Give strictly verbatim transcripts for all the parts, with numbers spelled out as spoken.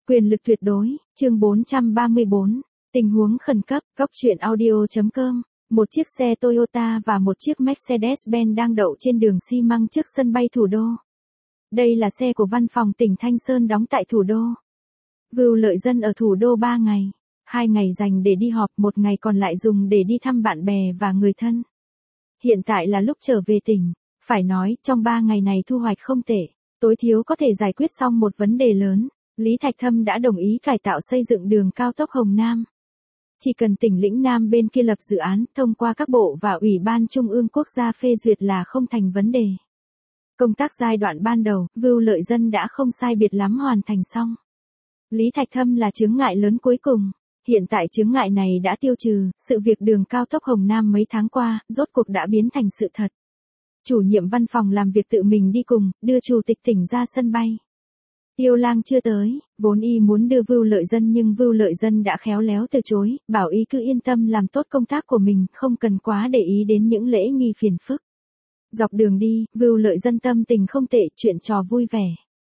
Quyền lực tuyệt đối, chương bốn trăm ba mươi bốn, tình huống khẩn cấp, góc truyện audio.com, một chiếc xe Toyota và một chiếc Mercedes-Benz đang đậu trên đường xi măng trước sân bay thủ đô. Đây là xe của văn phòng tỉnh Thanh Sơn đóng tại thủ đô. Vưu Lợi Dân ở thủ đô ba ngày, hai ngày dành để đi họp, một ngày còn lại dùng để đi thăm bạn bè và người thân. Hiện tại là lúc trở về tỉnh, phải nói trong ba ngày này thu hoạch không tệ, tối thiểu có thể giải quyết xong một vấn đề lớn. Lý Thạch Thâm đã đồng ý cải tạo xây dựng đường cao tốc Hồng Nam. Chỉ cần tỉnh lĩnh Nam bên kia lập dự án, thông qua các bộ và Ủy ban Trung ương Quốc gia phê duyệt là không thành vấn đề. Công tác giai đoạn ban đầu, Vưu Lợi Dân đã không sai biệt lắm hoàn thành xong. Lý Thạch Thâm là chướng ngại lớn cuối cùng. Hiện tại chướng ngại này đã tiêu trừ, sự việc đường cao tốc Hồng Nam mấy tháng qua, rốt cuộc đã biến thành sự thật. Chủ nhiệm văn phòng làm việc tự mình đi cùng, đưa chủ tịch tỉnh ra sân bay. Tiêu Lang chưa tới, vốn y muốn đưa Vưu Lợi Dân nhưng Vưu Lợi Dân đã khéo léo từ chối, bảo y cứ yên tâm làm tốt công tác của mình, không cần quá để ý đến những lễ nghi phiền phức. Dọc đường đi, Vưu Lợi Dân tâm tình không tệ, chuyện trò vui vẻ.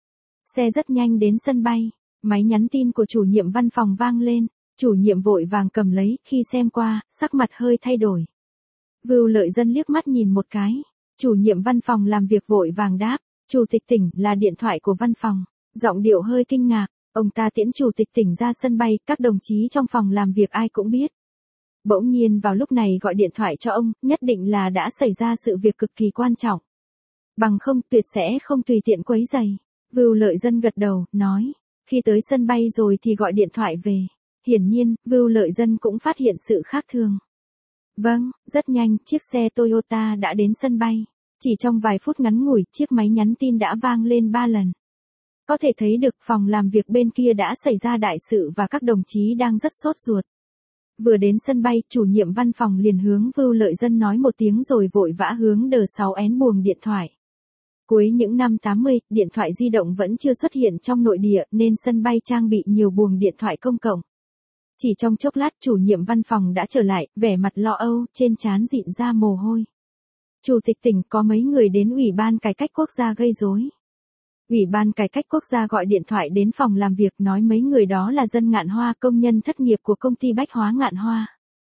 Xe rất nhanh đến sân bay, máy nhắn tin của chủ nhiệm văn phòng vang lên, chủ nhiệm vội vàng cầm lấy, khi xem qua, sắc mặt hơi thay đổi. Vưu Lợi Dân liếc mắt nhìn một cái, chủ nhiệm văn phòng làm việc vội vàng đáp, chủ tịch tỉnh, là điện thoại của văn phòng. Giọng điệu hơi kinh ngạc, ông ta tiễn chủ tịch tỉnh ra sân bay, các đồng chí trong phòng làm việc ai cũng biết. Bỗng nhiên vào lúc này gọi điện thoại cho ông, nhất định là đã xảy ra sự việc cực kỳ quan trọng. Bằng không tuyệt sẽ không tùy tiện quấy rầy. Vưu Lợi Dân gật đầu, nói, khi tới sân bay rồi thì gọi điện thoại về. Hiển nhiên, Vưu Lợi Dân cũng phát hiện sự khác thường. Vâng, rất nhanh, chiếc xe Toyota đã đến sân bay. Chỉ trong vài phút ngắn ngủi, chiếc máy nhắn tin đã vang lên ba lần. Có thể thấy được phòng làm việc bên kia đã xảy ra đại sự và các đồng chí đang rất sốt ruột. Vừa đến sân bay, chủ nhiệm văn phòng liền hướng Vưu Lợi Dân nói một tiếng rồi vội vã hướng đờ sáu én buồng điện thoại. Cuối những năm tám mươi, điện thoại di động vẫn chưa xuất hiện trong nội địa nên sân bay trang bị nhiều buồng điện thoại công cộng. Chỉ trong chốc lát chủ nhiệm văn phòng đã trở lại, vẻ mặt lo âu, trên trán dịn ra mồ hôi. Chủ tịch tỉnh, có mấy người đến Ủy ban Cải cách Quốc gia gây rối. Ủy ban Cải cách Quốc gia gọi điện thoại đến phòng làm việc nói mấy người đó là dân Ngạn Hoa, công nhân thất nghiệp của công ty Bách Hóa Ngạn Hoa.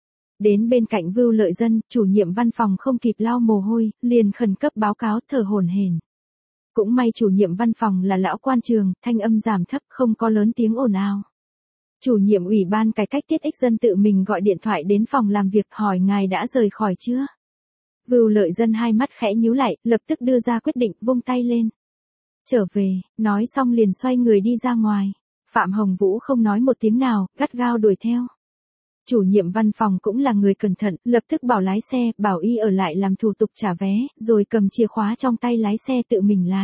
Đến bên cạnh Vưu Lợi Dân, chủ nhiệm văn phòng không kịp lau mồ hôi, liền khẩn cấp báo cáo, thở hổn hển. Cũng may chủ nhiệm văn phòng là lão quan trường, thanh âm giảm thấp, không có lớn tiếng ồn ào. Chủ nhiệm Ủy ban Cải cách Tiết ích Dân tự mình gọi điện thoại đến phòng làm việc hỏi ngài đã rời khỏi chưa. Vưu Lợi Dân hai mắt khẽ nhíu lại, lập tức đưa ra quyết định, vung tay lên. Trở về, nói xong liền xoay người đi ra ngoài. Phạm Hồng Vũ không nói một tiếng nào, gắt gao đuổi theo. Chủ nhiệm văn phòng cũng là người cẩn thận, lập tức bảo lái xe, bảo y ở lại làm thủ tục trả vé, rồi cầm chìa khóa trong tay lái xe tự mình lái.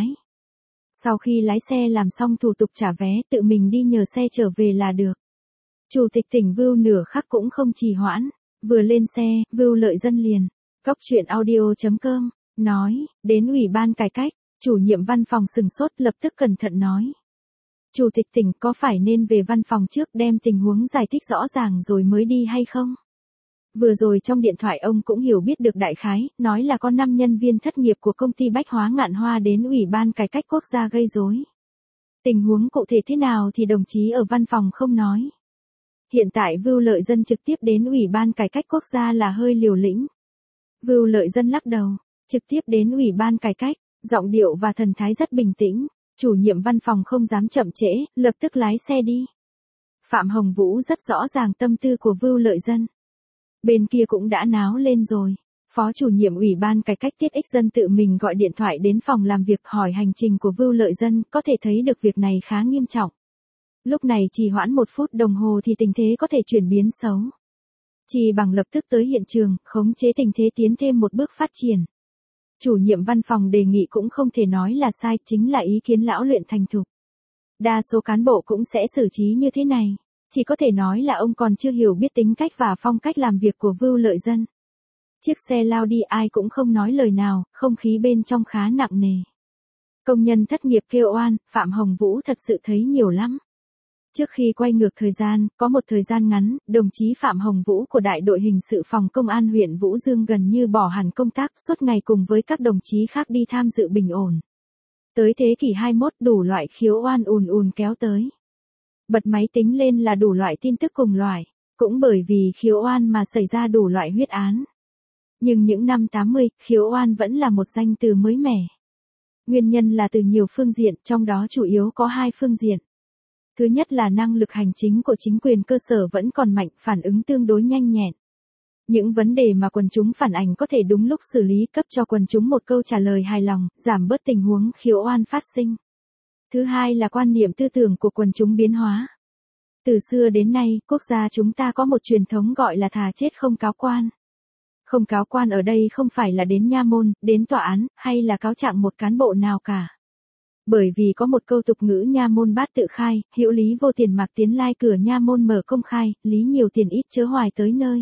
Sau khi lái xe làm xong thủ tục trả vé, tự mình đi nhờ xe trở về là được. Chủ tịch tỉnh Vưu nửa khắc cũng không trì hoãn, vừa lên xe, Vưu Lợi Dân liền. Góc truyện audio.com, nói, đến Ủy ban Cải cách. Chủ nhiệm văn phòng sừng sốt, lập tức cẩn thận nói. Chủ tịch tỉnh, có phải nên về văn phòng trước đem tình huống giải thích rõ ràng rồi mới đi hay không? Vừa rồi trong điện thoại ông cũng hiểu biết được đại khái, nói là có năm nhân viên thất nghiệp của công ty Bách Hóa Ngạn Hoa đến Ủy ban Cải cách Quốc gia gây rối. Tình huống cụ thể thế nào thì đồng chí ở văn phòng không nói. Hiện tại Vưu Lợi Dân trực tiếp đến Ủy ban Cải cách Quốc gia là hơi liều lĩnh. Vưu Lợi Dân lắc đầu, trực tiếp đến Ủy ban Cải cách. Giọng điệu và thần thái rất bình tĩnh, chủ nhiệm văn phòng không dám chậm trễ, lập tức lái xe đi. Phạm Hồng Vũ rất rõ ràng tâm tư của Vưu Lợi Dân. Bên kia cũng đã náo lên rồi. Phó chủ nhiệm Ủy ban Cải cách Tiết ích Dân tự mình gọi điện thoại đến phòng làm việc hỏi hành trình của Vưu Lợi Dân, có thể thấy được việc này khá nghiêm trọng. Lúc này trì hoãn một phút đồng hồ thì tình thế có thể chuyển biến xấu. Chỉ bằng lập tức tới hiện trường, khống chế tình thế tiến thêm một bước phát triển. Chủ nhiệm văn phòng đề nghị cũng không thể nói là sai, chính là ý kiến lão luyện thành thục. Đa số cán bộ cũng sẽ xử trí như thế này, chỉ có thể nói là ông còn chưa hiểu biết tính cách và phong cách làm việc của Vưu Lợi Dân. Chiếc xe lao đi ai cũng không nói lời nào, không khí bên trong khá nặng nề. Công nhân thất nghiệp kêu oan, Phạm Hồng Vũ thật sự thấy nhiều lắm. Trước khi quay ngược thời gian, có một thời gian ngắn, đồng chí Phạm Hồng Vũ của đại đội hình sự phòng công an huyện Vũ Dương gần như bỏ hẳn công tác, suốt ngày cùng với các đồng chí khác đi tham dự bình ổn. Tới thế kỷ hai mươi mốt đủ loại khiếu oan ùn ùn kéo tới. Bật máy tính lên là đủ loại tin tức cùng loại, cũng bởi vì khiếu oan mà xảy ra đủ loại huyết án. Nhưng những năm tám mươi, khiếu oan vẫn là một danh từ mới mẻ. Nguyên nhân là từ nhiều phương diện, trong đó chủ yếu có hai phương diện. Thứ nhất là năng lực hành chính của chính quyền cơ sở vẫn còn mạnh, phản ứng tương đối nhanh nhẹn. Những vấn đề mà quần chúng phản ảnh có thể đúng lúc xử lý, cấp cho quần chúng một câu trả lời hài lòng, giảm bớt tình huống khiếu oan phát sinh. Thứ hai là quan niệm tư tưởng của quần chúng biến hóa. Từ xưa đến nay, quốc gia chúng ta có một truyền thống gọi là thà chết không cáo quan. Không cáo quan ở đây không phải là đến nha môn, đến tòa án, hay là cáo trạng một cán bộ nào cả. Bởi vì có một câu tục ngữ nha môn bát tự khai, hữu lý vô tiền mạc tiến lai, cửa nha môn mở công khai, lý nhiều tiền ít chớ hoài tới nơi.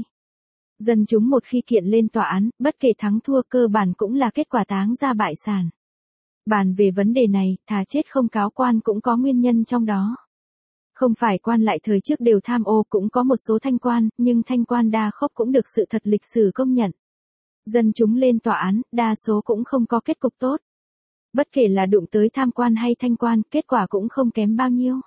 Dân chúng một khi kiện lên tòa án, bất kể thắng thua cơ bản cũng là kết quả táng ra bại sản. Bàn về vấn đề này, thà chết không cáo quan cũng có nguyên nhân trong đó. Không phải quan lại thời trước đều tham ô, cũng có một số thanh quan, nhưng thanh quan đa khốc cũng được sự thật lịch sử công nhận. Dân chúng lên tòa án, đa số cũng không có kết cục tốt. Bất kể là đụng tới tham quan hay thanh quan, kết quả cũng không kém bao nhiêu.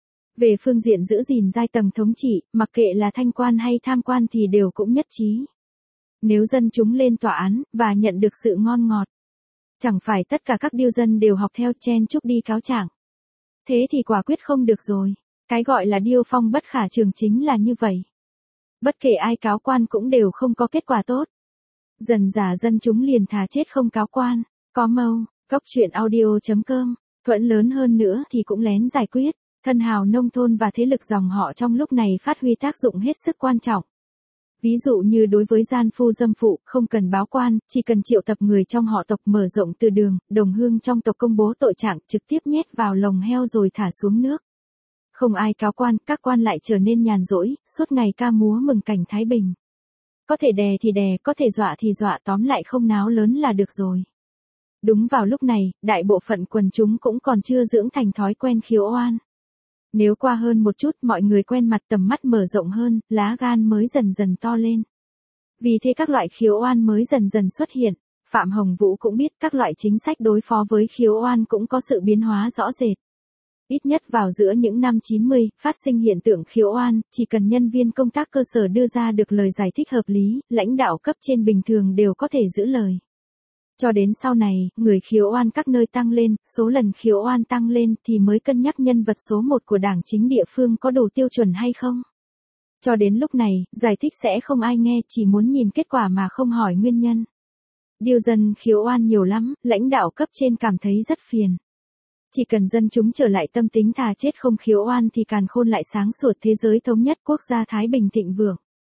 Về phương diện giữ gìn giai tầng thống trị, mặc kệ là thanh quan hay tham quan thì đều cũng nhất trí. Nếu dân chúng lên tòa án, và nhận được sự ngon ngọt, chẳng phải tất cả các điêu dân đều học theo chen chúc đi cáo trạng. Thế thì quả quyết không được rồi. Cái gọi là điêu phong bất khả trường chính là như vậy. Bất kể ai cáo quan cũng đều không có kết quả tốt. Dần dà dân chúng liền thà chết không cáo quan. Có mâu, góc truyện audio chấm com, thuẫn lớn hơn nữa thì cũng lén giải quyết. Thân hào nông thôn và thế lực dòng họ trong lúc này phát huy tác dụng hết sức quan trọng. Ví dụ như đối với gian phu dâm phụ, không cần báo quan, chỉ cần triệu tập người trong họ tộc mở rộng từ đường, đồng hương trong tộc công bố tội trạng, trực tiếp nhét vào lồng heo rồi thả xuống nước. Không ai cáo quan, các quan lại trở nên nhàn rỗi, suốt ngày ca múa mừng cảnh thái bình. Có thể đè thì đè, có thể dọa thì dọa, tóm lại không náo lớn là được rồi. Đúng vào lúc này, đại bộ phận quần chúng cũng còn chưa dưỡng thành thói quen khiếu oan. Nếu qua hơn một chút, mọi người quen mặt, tầm mắt mở rộng hơn, lá gan mới dần dần to lên. Vì thế các loại khiếu oan mới dần dần xuất hiện. Phạm Hồng Vũ cũng biết các loại chính sách đối phó với khiếu oan cũng có sự biến hóa rõ rệt. Ít nhất vào giữa những năm chín mươi, phát sinh hiện tượng khiếu oan, chỉ cần nhân viên công tác cơ sở đưa ra được lời giải thích hợp lý, lãnh đạo cấp trên bình thường đều có thể giữ lời. Cho đến sau này, người khiếu oan các nơi tăng lên, số lần khiếu oan tăng lên thì mới cân nhắc nhân vật số một của đảng chính địa phương có đủ tiêu chuẩn hay không. Cho đến lúc này, giải thích sẽ không ai nghe, chỉ muốn nhìn kết quả mà không hỏi nguyên nhân. Điêu dân khiếu oan nhiều lắm, lãnh đạo cấp trên cảm thấy rất phiền. Chỉ cần dân chúng trở lại tâm tính thà chết không khiếu oan thì càn khôn lại sáng suốt, thế giới thống nhất, quốc gia thái bình thịnh vượng.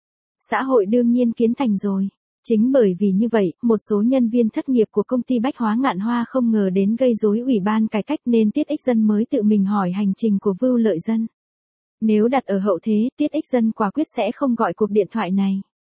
Xã hội đương nhiên kiến thành rồi. Chính bởi vì như vậy, một số nhân viên thất nghiệp của công ty bách hóa Ngạn Hoa không ngờ đến gây rối ủy ban cải cách nên Tiết Ích Dân mới tự mình hỏi hành trình của Vưu Lợi Dân. Nếu đặt ở hậu thế, Tiết Ích Dân quả quyết sẽ không gọi cuộc điện thoại này.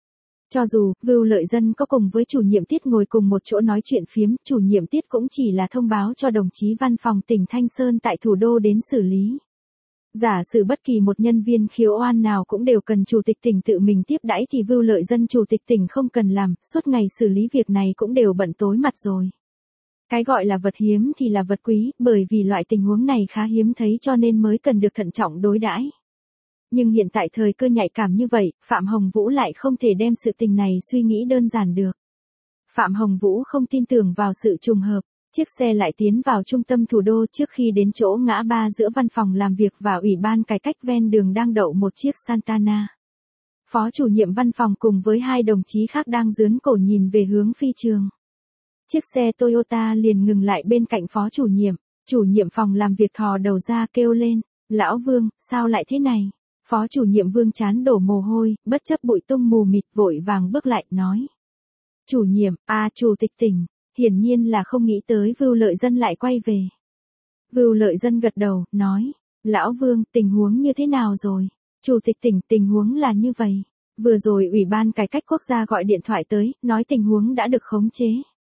Cho dù, Vưu Lợi Dân có cùng với chủ nhiệm Tiết ngồi cùng một chỗ nói chuyện phiếm, chủ nhiệm Tiết cũng chỉ là thông báo cho đồng chí văn phòng tỉnh Thanh Sơn tại thủ đô đến xử lý. Giả sử bất kỳ một nhân viên khiếu oan nào cũng đều cần chủ tịch tỉnh tự mình tiếp đãi thì Vưu Lợi Dân chủ tịch tỉnh không cần làm, suốt ngày xử lý việc này cũng đều bận tối mặt rồi. Cái gọi là vật hiếm thì là vật quý, bởi vì loại tình huống này khá hiếm thấy cho nên mới cần được thận trọng đối đãi. Nhưng hiện tại thời cơ nhạy cảm như vậy, Phạm Hồng Vũ lại không thể đem sự tình này suy nghĩ đơn giản được. Phạm Hồng Vũ không tin tưởng vào sự trùng hợp. Chiếc xe lại tiến vào trung tâm thủ đô, trước khi đến chỗ ngã ba giữa văn phòng làm việc và ủy ban cải cách ven đường đang đậu một chiếc Santana. Phó chủ nhiệm văn phòng cùng với hai đồng chí khác đang dướn cổ nhìn về hướng phi trường. Chiếc xe Toyota liền ngừng lại bên cạnh phó chủ nhiệm. Chủ nhiệm phòng làm việc thò đầu ra kêu lên, lão Vương, sao lại thế này? Phó chủ nhiệm Vương trán đổ mồ hôi, bất chấp bụi tung mù mịt vội vàng bước lại nói. Chủ nhiệm, à chủ tịch tỉnh. Hiển nhiên là không nghĩ tới Vưu Lợi Dân lại quay về. Vưu Lợi Dân gật đầu, nói, lão Vương, tình huống như thế nào rồi? Chủ tịch tỉnh, tình huống là như vậy. Vừa rồi Ủy ban Cải cách Quốc gia gọi điện thoại tới, nói tình huống đã được khống chế.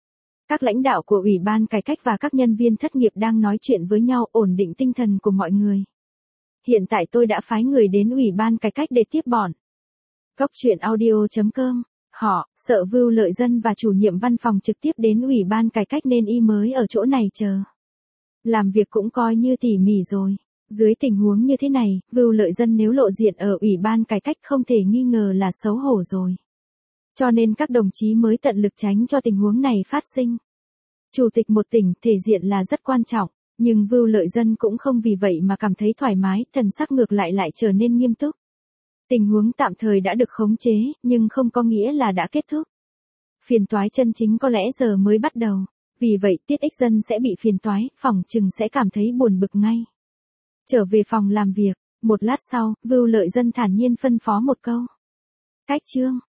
Các lãnh đạo của Ủy ban Cải cách và các nhân viên thất nghiệp đang nói chuyện với nhau, ổn định tinh thần của mọi người. Hiện tại tôi đã phái người đến Ủy ban Cải cách để tiếp bọn. Góc truyện audio chấm com. Họ, sợ Vưu Lợi Dân và chủ nhiệm văn phòng trực tiếp đến Ủy ban Cải cách nên y mới ở chỗ này chờ. Làm việc cũng coi như tỉ mỉ rồi. Dưới tình huống như thế này, Vưu Lợi Dân nếu lộ diện ở Ủy ban cải cách không thể nghi ngờ là xấu hổ rồi. Cho nên các đồng chí mới tận lực tránh cho tình huống này phát sinh. Chủ tịch một tỉnh thể diện là rất quan trọng, nhưng Vưu Lợi Dân cũng không vì vậy mà cảm thấy thoải mái, thần sắc ngược lại lại trở nên nghiêm túc. Tình huống tạm thời đã được khống chế, nhưng không có nghĩa là đã kết thúc. Phiền toái chân chính có lẽ giờ mới bắt đầu, vì vậy Tiết Ích Dân sẽ bị phiền toái, phỏng chừng sẽ cảm thấy buồn bực ngay. Trở về phòng làm việc, một lát sau, Vưu Lợi Dân thản nhiên phân phó một câu. Cách chương.